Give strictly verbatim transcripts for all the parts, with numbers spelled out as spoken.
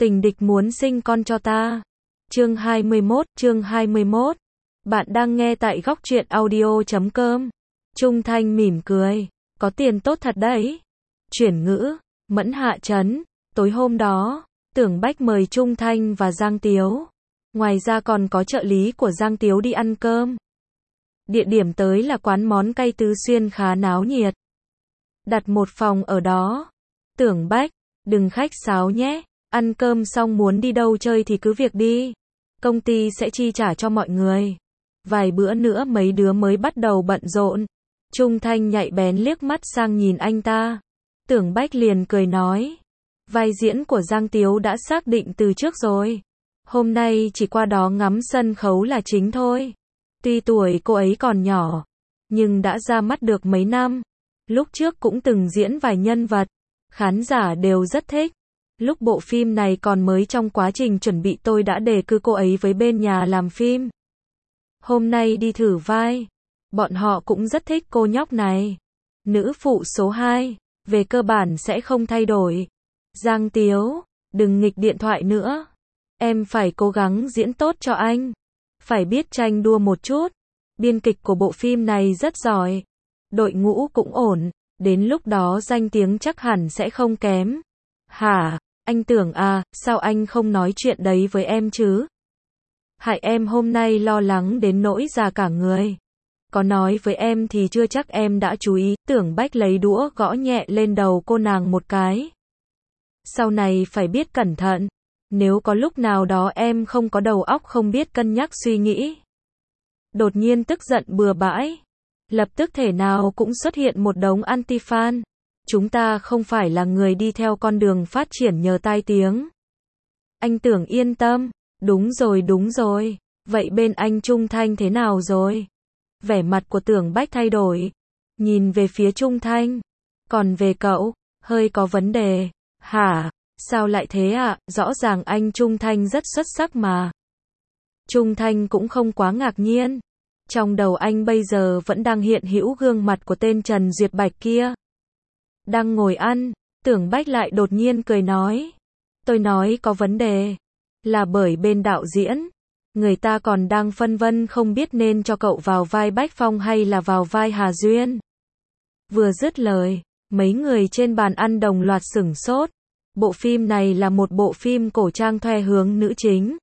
Tình địch muốn sinh con cho ta. Chương hai mươi mốt, chương hai mươi mốt. Bạn đang nghe tại góc truyện audio chấm com. Trung Thanh mỉm cười, có tiền tốt thật đấy. Chuyển ngữ, Mẫn Hạ Trấn. Tối hôm đó, Tưởng Bách mời Trung Thanh và Giang Tiếu. Ngoài ra còn có trợ lý của Giang Tiếu đi ăn cơm. Địa điểm tới là quán món cay Tứ Xuyên khá náo nhiệt. Đặt một phòng ở đó. Tưởng Bách, đừng khách sáo nhé. Ăn cơm xong muốn đi đâu chơi thì cứ việc đi. Công ty sẽ chi trả cho mọi người. Vài bữa nữa mấy đứa mới bắt đầu bận rộn. Trung Thanh nhạy bén liếc mắt sang nhìn anh ta. Tưởng Bách liền cười nói. Vai diễn của Giang Tiếu đã xác định từ trước rồi. Hôm nay chỉ qua đó ngắm sân khấu là chính thôi. Tuy tuổi cô ấy còn nhỏ, nhưng đã ra mắt được mấy năm. Lúc trước cũng từng diễn vài nhân vật. Khán giả đều rất thích. Lúc bộ phim này còn mới trong quá trình chuẩn bị tôi đã đề cử cô ấy với bên nhà làm phim. Hôm nay đi thử vai. Bọn họ cũng rất thích cô nhóc này. Nữ phụ số hai, về cơ bản sẽ không thay đổi. Giang Tiếu, đừng nghịch điện thoại nữa. Em phải cố gắng diễn tốt cho anh. Phải biết tranh đua một chút. Biên kịch của bộ phim này rất giỏi. Đội ngũ cũng ổn. Đến lúc đó danh tiếng chắc hẳn sẽ không kém. Hả? Anh Tưởng à, sao anh không nói chuyện đấy với em chứ? Hại em hôm nay lo lắng đến nỗi già cả người. Có nói với em thì chưa chắc em đã chú ý. Tưởng Bách lấy đũa gõ nhẹ lên đầu cô nàng một cái. Sau này phải biết cẩn thận. Nếu có lúc nào đó em không có đầu óc không biết cân nhắc suy nghĩ. Đột nhiên tức giận bừa bãi. Lập tức thể nào cũng xuất hiện một đống anti-fan. Chúng ta không phải là người đi theo con đường phát triển nhờ tai tiếng. Anh Tưởng yên tâm. Đúng rồi đúng rồi. Vậy bên anh Trung Thanh thế nào rồi? Vẻ mặt của Tưởng Bách thay đổi. Nhìn về phía Trung Thanh. Còn về cậu, hơi có vấn đề. Hả? Sao lại thế ạ? À? Rõ ràng anh Trung Thanh rất xuất sắc mà. Trung Thanh cũng không quá ngạc nhiên. Trong đầu anh bây giờ vẫn đang hiện hữu gương mặt của tên Trần Duyệt Bạch kia. Đang ngồi ăn, Tưởng Bách lại đột nhiên cười nói. Tôi nói có vấn đề. Là bởi bên đạo diễn. Người ta còn đang phân vân không biết nên cho cậu vào vai Bách Phong hay là vào vai Hà Duyên. Vừa dứt lời, mấy người trên bàn ăn đồng loạt sửng sốt. Bộ phim này là một bộ phim cổ trang thoe hướng nữ chính.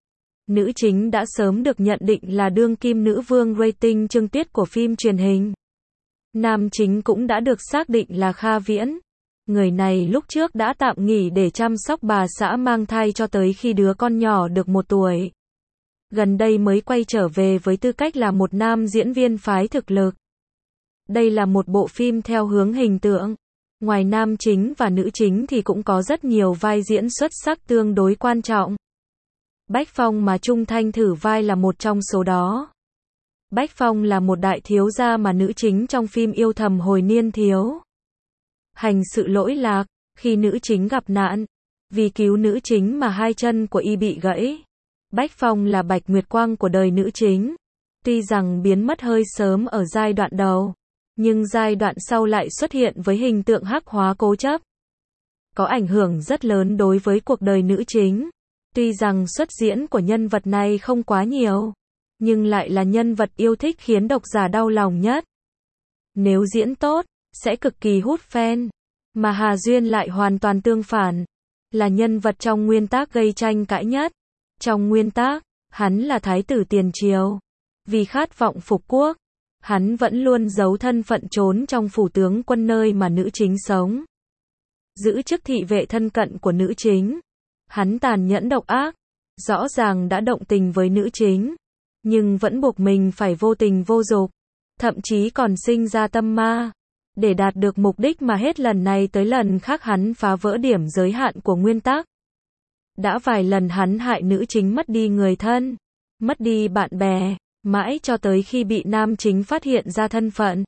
Nữ chính đã sớm được nhận định là đương kim nữ vương rating Trương Tuyết của phim truyền hình. Nam chính cũng đã được xác định là Kha Viễn. Người này lúc trước đã tạm nghỉ để chăm sóc bà xã mang thai cho tới khi đứa con nhỏ được một tuổi. Gần đây mới quay trở về với tư cách là một nam diễn viên phái thực lực. Đây là một bộ phim theo hướng hình tượng. Ngoài nam chính và nữ chính thì cũng có rất nhiều vai diễn xuất sắc tương đối quan trọng. Bách Phong mà Trung Thanh thử vai là một trong số đó. Bách Phong là một đại thiếu gia mà nữ chính trong phim yêu thầm hồi niên thiếu. Hành sự lỗi lạc, khi nữ chính gặp nạn. Vì cứu nữ chính mà hai chân của y bị gãy. Bách Phong là Bạch Nguyệt Quang của đời nữ chính. Tuy rằng biến mất hơi sớm ở giai đoạn đầu. Nhưng giai đoạn sau lại xuất hiện với hình tượng hắc hóa cố chấp. Có ảnh hưởng rất lớn đối với cuộc đời nữ chính. Tuy rằng xuất diễn của nhân vật này không quá nhiều. Nhưng lại là nhân vật yêu thích khiến độc giả đau lòng nhất. Nếu diễn tốt, sẽ cực kỳ hút fan. Mà Hà Duyên lại hoàn toàn tương phản. Là nhân vật trong nguyên tác gây tranh cãi nhất. Trong nguyên tác, hắn là thái tử tiền triều. Vì khát vọng phục quốc, hắn vẫn luôn giấu thân phận trốn trong phủ tướng quân nơi mà nữ chính sống. Giữ chức thị vệ thân cận của nữ chính. Hắn tàn nhẫn độc ác. Rõ ràng đã động tình với nữ chính. Nhưng vẫn buộc mình phải vô tình vô dục. Thậm chí còn sinh ra tâm ma. Để đạt được mục đích mà hết lần này tới lần khác hắn phá vỡ điểm giới hạn của nguyên tắc. Đã vài lần hắn hại nữ chính mất đi người thân. Mất đi bạn bè. Mãi cho tới khi bị nam chính phát hiện ra thân phận.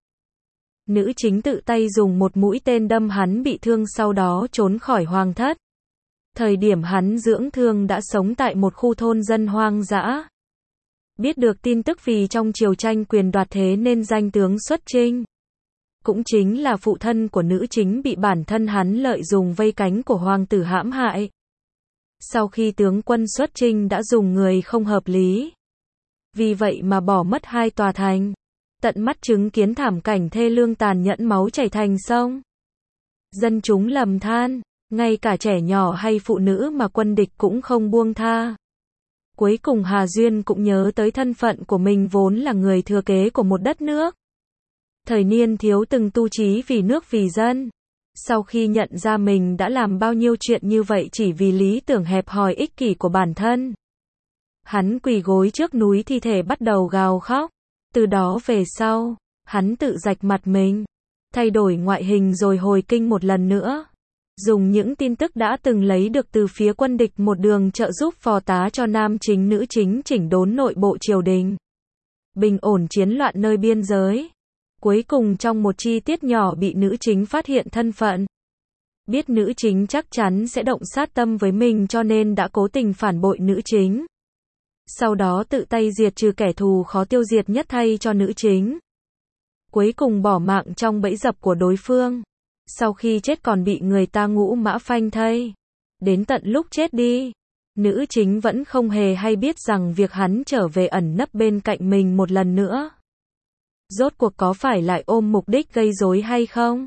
Nữ chính tự tay dùng một mũi tên đâm hắn bị thương sau đó trốn khỏi hoàng thất. Thời điểm hắn dưỡng thương đã sống tại một khu thôn dân hoang dã. Biết được tin tức vì trong triều tranh quyền đoạt thế nên danh tướng xuất chinh. Cũng chính là phụ thân của nữ chính bị bản thân hắn lợi dụng vây cánh của hoàng tử hãm hại. Sau khi tướng quân xuất chinh đã dùng người không hợp lý. Vì vậy mà bỏ mất hai tòa thành. Tận mắt chứng kiến thảm cảnh thê lương tàn nhẫn máu chảy thành sông. Dân chúng lầm than, ngay cả trẻ nhỏ hay phụ nữ mà quân địch cũng không buông tha. Cuối cùng Hà Duyên cũng nhớ tới thân phận của mình vốn là người thừa kế của một đất nước. Thời niên thiếu từng tu chí vì nước vì dân. Sau khi nhận ra mình đã làm bao nhiêu chuyện như vậy chỉ vì lý tưởng hẹp hòi ích kỷ của bản thân. Hắn quỳ gối trước núi thi thể bắt đầu gào khóc. Từ đó về sau, hắn tự rạch mặt mình, thay đổi ngoại hình rồi hồi kinh một lần nữa. Dùng những tin tức đã từng lấy được từ phía quân địch một đường trợ giúp phò tá cho nam chính nữ chính chỉnh đốn nội bộ triều đình. Bình ổn chiến loạn nơi biên giới. Cuối cùng trong một chi tiết nhỏ bị nữ chính phát hiện thân phận. Biết nữ chính chắc chắn sẽ động sát tâm với mình cho nên đã cố tình phản bội nữ chính. Sau đó tự tay diệt trừ kẻ thù khó tiêu diệt nhất thay cho nữ chính. Cuối cùng bỏ mạng trong bẫy dập của đối phương. Sau khi chết còn bị người ta ngũ mã phanh thây. Đến tận lúc chết đi, nữ chính vẫn không hề hay biết rằng việc hắn trở về ẩn nấp bên cạnh mình một lần nữa. Rốt cuộc có phải lại ôm mục đích gây rối hay không?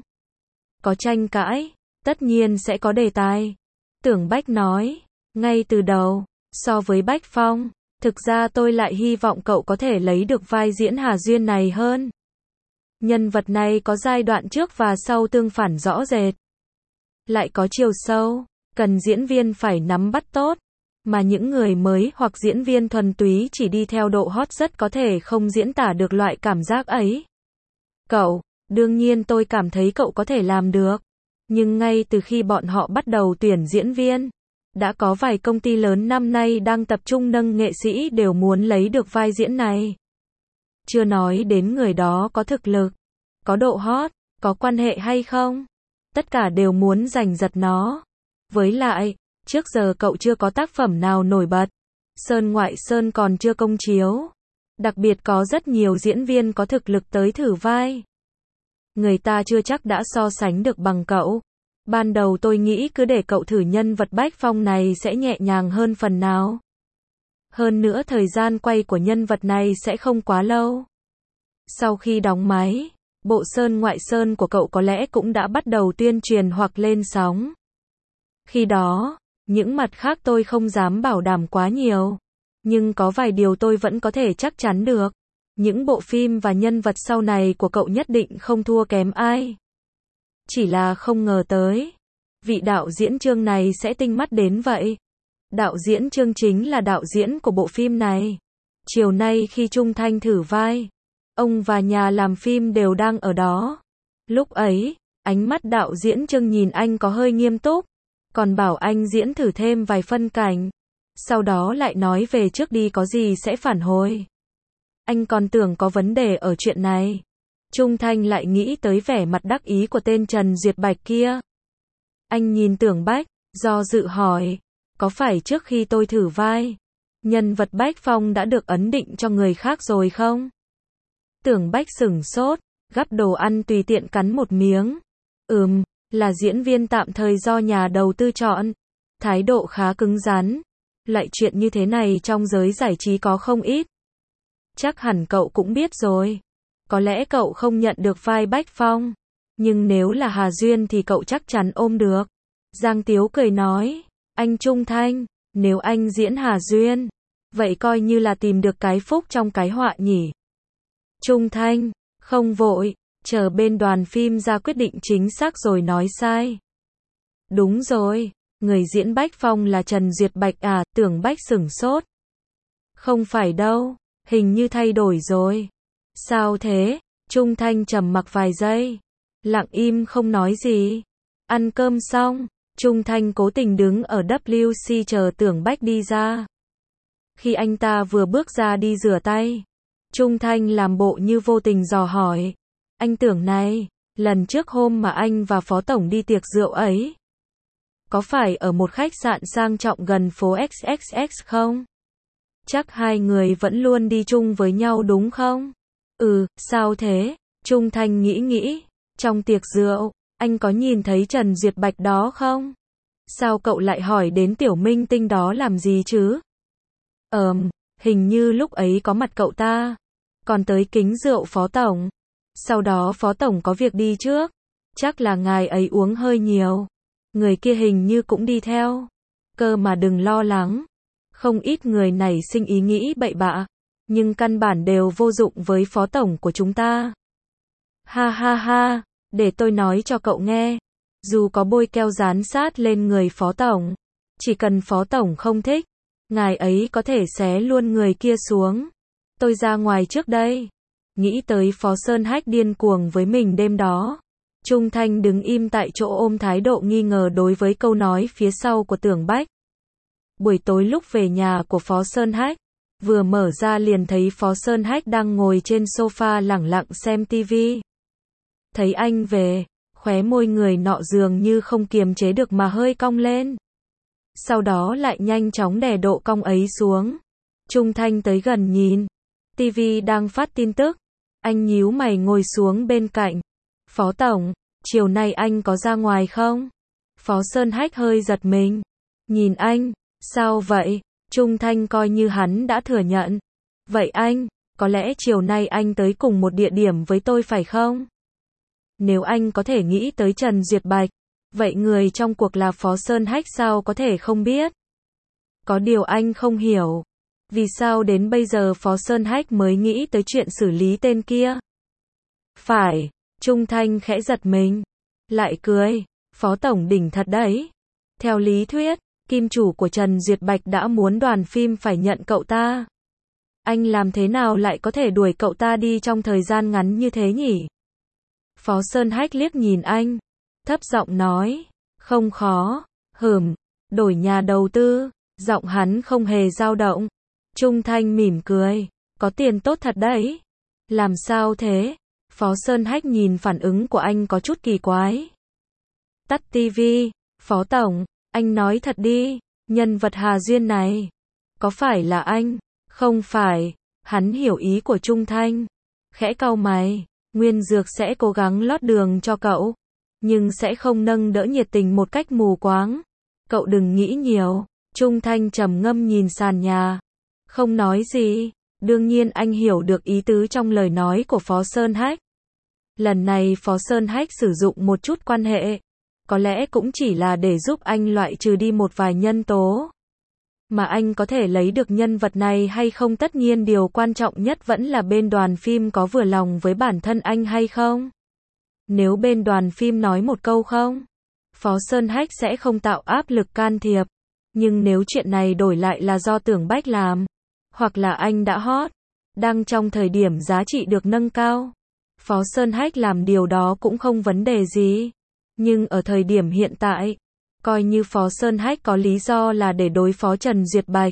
Có tranh cãi, tất nhiên sẽ có đề tài. Tưởng Bách nói, ngay từ đầu, so với Bách Phong, thực ra tôi lại hy vọng cậu có thể lấy được vai diễn Hà Duyên này hơn. Nhân vật này có giai đoạn trước và sau tương phản rõ rệt. Lại có chiều sâu, cần diễn viên phải nắm bắt tốt. Mà những người mới hoặc diễn viên thuần túy chỉ đi theo độ hot rất có thể không diễn tả được loại cảm giác ấy. Cậu, đương nhiên tôi cảm thấy cậu có thể làm được. Nhưng ngay từ khi bọn họ bắt đầu tuyển diễn viên, đã có vài công ty lớn năm nay đang tập trung nâng nghệ sĩ đều muốn lấy được vai diễn này. Chưa nói đến người đó có thực lực, có độ hot, có quan hệ hay không. Tất cả đều muốn giành giật nó. Với lại, trước giờ cậu chưa có tác phẩm nào nổi bật. Sơn ngoại sơn còn chưa công chiếu. Đặc biệt có rất nhiều diễn viên có thực lực tới thử vai. Người ta chưa chắc đã so sánh được bằng cậu. Ban đầu tôi nghĩ cứ để cậu thử nhân vật Bách Phong này sẽ nhẹ nhàng hơn phần nào. Hơn nữa thời gian quay của nhân vật này sẽ không quá lâu. Sau khi đóng máy, bộ Sơn ngoại sơn của cậu có lẽ cũng đã bắt đầu tuyên truyền hoặc lên sóng. Khi đó, những mặt khác tôi không dám bảo đảm quá nhiều. Nhưng có vài điều tôi vẫn có thể chắc chắn được. Những bộ phim và nhân vật sau này của cậu nhất định không thua kém ai. Chỉ là không ngờ tới. Vị đạo diễn Trương này sẽ tinh mắt đến vậy. Đạo diễn Trương chính là đạo diễn của bộ phim này. Chiều nay khi Trung Thanh thử vai, ông và nhà làm phim đều đang ở đó. Lúc ấy, ánh mắt đạo diễn Trương nhìn anh có hơi nghiêm túc. Còn bảo anh diễn thử thêm vài phân cảnh. Sau đó lại nói về trước đi có gì sẽ phản hồi. Anh còn tưởng có vấn đề ở chuyện này. Trung Thanh lại nghĩ tới vẻ mặt đắc ý của tên Trần Duyệt Bạch kia. Anh nhìn Tưởng Bách, do dự hỏi. Có phải trước khi tôi thử vai, nhân vật Bách Phong đã được ấn định cho người khác rồi không? Tưởng Bách sửng sốt, gắp đồ ăn tùy tiện cắn một miếng. Ừm, là diễn viên tạm thời do nhà đầu tư chọn. Thái độ khá cứng rắn. Lại chuyện như thế này trong giới giải trí có không ít. Chắc hẳn cậu cũng biết rồi. Có lẽ cậu không nhận được vai Bách Phong. Nhưng nếu là Hà Duyên thì cậu chắc chắn ôm được. Giang Tiếu cười nói. Anh Trung Thanh, nếu anh diễn Hà Duyên, vậy coi như là tìm được cái phúc trong cái họa nhỉ. Trung Thanh, không vội, chờ bên đoàn phim ra quyết định chính xác rồi nói sai. Đúng rồi, người diễn Bách Phong là Trần Duyệt Bạch à, Tưởng Bách sửng sốt. Không phải đâu, hình như thay đổi rồi. Sao thế? Trung Thanh trầm mặc vài giây, lặng im không nói gì. Ăn cơm xong, Trung Thanh cố tình đứng ở W C chờ Tưởng Bách đi ra. Khi anh ta vừa bước ra đi rửa tay, Trung Thanh làm bộ như vô tình dò hỏi. Anh Tưởng này, lần trước hôm mà anh và Phó Tổng đi tiệc rượu ấy, có phải ở một khách sạn sang trọng gần phố X X X không? Chắc hai người vẫn luôn đi chung với nhau đúng không? Ừ, sao thế? Trung Thanh nghĩ nghĩ, trong tiệc rượu, anh có nhìn thấy Trần Duyệt Bạch đó không? Sao cậu lại hỏi đến tiểu minh tinh đó làm gì chứ? Ờm, hình như lúc ấy có mặt cậu ta. Còn tới kính rượu phó tổng. Sau đó phó tổng có việc đi trước. Chắc là ngài ấy uống hơi nhiều. Người kia hình như cũng đi theo. Cơ mà đừng lo lắng. Không ít người nảy sinh ý nghĩ bậy bạ. Nhưng căn bản đều vô dụng với phó tổng của chúng ta. Ha ha ha, để tôi nói cho cậu nghe. Dù có bôi keo dán sát lên người phó tổng. Chỉ cần phó tổng không thích. Ngài ấy có thể xé luôn người kia xuống. Tôi ra ngoài trước đây. Nghĩ tới Phó Sơn Hách điên cuồng với mình đêm đó. Trung Thanh đứng im tại chỗ ôm thái độ nghi ngờ đối với câu nói phía sau của Tưởng Bách. Buổi tối lúc về nhà của Phó Sơn Hách, vừa mở ra liền thấy Phó Sơn Hách đang ngồi trên sofa lẳng lặng xem tivi. Thấy anh về, khóe môi người nọ dường như không kiềm chế được mà hơi cong lên. Sau đó lại nhanh chóng đè độ cong ấy xuống. Trung Thanh tới gần nhìn. tivi đang phát tin tức. Anh nhíu mày ngồi xuống bên cạnh. Phó tổng, chiều nay anh có ra ngoài không? Phó Sơn Hách hơi giật mình. Nhìn anh, sao vậy? Trung Thanh coi như hắn đã thừa nhận. Vậy anh, có lẽ chiều nay anh tới cùng một địa điểm với tôi phải không? Nếu anh có thể nghĩ tới Trần Duyệt Bạch, vậy người trong cuộc là Phó Sơn Hách sao có thể không biết? Có điều anh không hiểu. Vì sao đến bây giờ Phó Sơn Hách mới nghĩ tới chuyện xử lý tên kia? Phải, Trung Thanh khẽ giật mình. Lại cười, Phó Tổng đỉnh thật đấy. Theo lý thuyết, kim chủ của Trần Duyệt Bạch đã muốn đoàn phim phải nhận cậu ta. Anh làm thế nào lại có thể đuổi cậu ta đi trong thời gian ngắn như thế nhỉ? Phó Sơn Hách liếc nhìn anh, thấp giọng nói, không khó, hừm, đổi nhà đầu tư, giọng hắn không hề dao động. Trung Thanh mỉm cười, có tiền tốt thật đấy. Làm sao thế? Phó Sơn Hách nhìn phản ứng của anh có chút kỳ quái. Tắt tivi, Phó Tổng, anh nói thật đi, nhân vật Hà Duyên này, có phải là anh? Không phải, hắn hiểu ý của Trung Thanh, khẽ cau mày. Nguyên Dược sẽ cố gắng lót đường cho cậu, nhưng sẽ không nâng đỡ nhiệt tình một cách mù quáng. Cậu đừng nghĩ nhiều. Trung Thanh trầm ngâm nhìn sàn nhà, không nói gì. Đương nhiên anh hiểu được ý tứ trong lời nói của Phó Sơn Hách. Lần này Phó Sơn Hách sử dụng một chút quan hệ, có lẽ cũng chỉ là để giúp anh loại trừ đi một vài nhân tố. Mà anh có thể lấy được nhân vật này hay không, tất nhiên điều quan trọng nhất vẫn là bên đoàn phim có vừa lòng với bản thân anh hay không. Nếu bên đoàn phim nói một câu không, Phó Sơn Hách sẽ không tạo áp lực can thiệp. Nhưng nếu chuyện này đổi lại là do Tưởng Bách làm, hoặc là anh đã hot, đang trong thời điểm giá trị được nâng cao, Phó Sơn Hách làm điều đó cũng không vấn đề gì. Nhưng ở thời điểm hiện tại, coi như Phó Sơn Hách có lý do là để đối phó Trần Duyệt Bạch.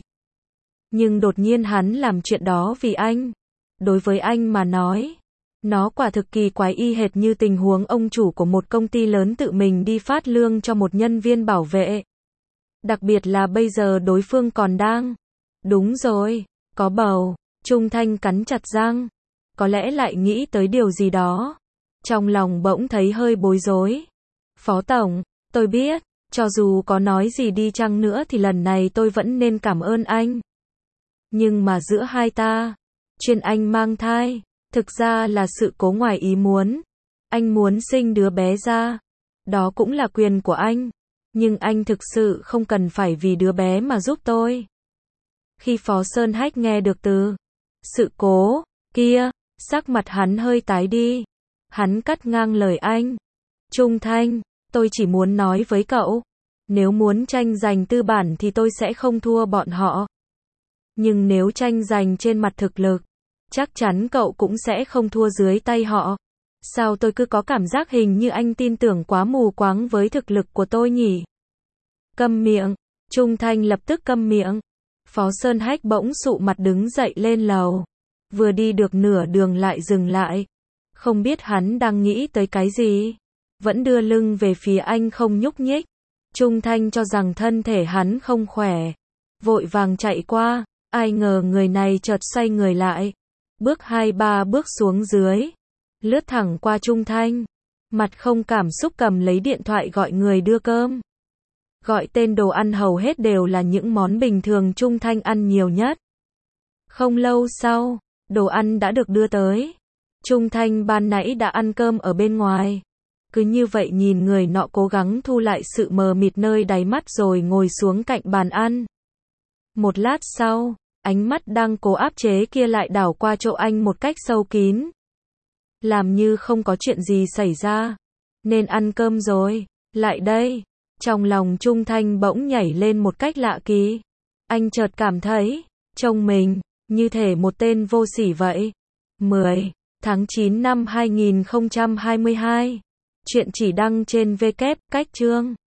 Nhưng đột nhiên hắn làm chuyện đó vì anh. Đối với anh mà nói, nó quả thực kỳ quái, y hệt như tình huống ông chủ của một công ty lớn tự mình đi phát lương cho một nhân viên bảo vệ. Đặc biệt là bây giờ đối phương còn đang. Đúng rồi, có bầu. Trung Thanh cắn chặt răng. Có lẽ lại nghĩ tới điều gì đó. Trong lòng bỗng thấy hơi bối rối. Phó Tổng, tôi biết. Cho dù có nói gì đi chăng nữa thì lần này tôi vẫn nên cảm ơn anh. Nhưng mà giữa hai ta, chuyện anh mang thai, thực ra là sự cố ngoài ý muốn. Anh muốn sinh đứa bé ra. Đó cũng là quyền của anh. Nhưng anh thực sự không cần phải vì đứa bé mà giúp tôi. Khi Phó Sơn Hách nghe được từ sự cố kia, sắc mặt hắn hơi tái đi. Hắn cắt ngang lời anh. Trung Thanh, tôi chỉ muốn nói với cậu, nếu muốn tranh giành tư bản thì tôi sẽ không thua bọn họ. Nhưng nếu tranh giành trên mặt thực lực, chắc chắn cậu cũng sẽ không thua dưới tay họ. Sao tôi cứ có cảm giác hình như anh tin tưởng quá mù quáng với thực lực của tôi nhỉ? Câm miệng. Trung Thanh lập tức câm miệng. Phó Sơn Hách bỗng sụ mặt đứng dậy lên lầu. Vừa đi được nửa đường lại dừng lại. Không biết hắn đang nghĩ tới cái gì. Vẫn đưa lưng về phía anh không nhúc nhích. Trung Thanh cho rằng thân thể hắn không khỏe. Vội vàng chạy qua. Ai ngờ người này chợt xoay người lại. Bước hai ba bước xuống dưới. Lướt thẳng qua Trung Thanh. Mặt không cảm xúc cầm lấy điện thoại gọi người đưa cơm. Gọi tên đồ ăn hầu hết đều là những món bình thường Trung Thanh ăn nhiều nhất. Không lâu sau, đồ ăn đã được đưa tới. Trung Thanh ban nãy đã ăn cơm ở bên ngoài. Cứ như vậy nhìn người nọ cố gắng thu lại sự mờ mịt nơi đáy mắt rồi ngồi xuống cạnh bàn ăn. Một lát sau, ánh mắt đang cố áp chế kia lại đảo qua chỗ anh một cách sâu kín. Làm như không có chuyện gì xảy ra. Nên ăn cơm rồi, lại đây. Trong lòng Trung Thanh bỗng nhảy lên một cách lạ kỳ. Anh chợt cảm thấy, trông mình, như thể một tên vô sỉ vậy. mười tháng chín năm hai nghìn không trăm hai mươi hai. Chuyện chỉ đăng trên W cách chương.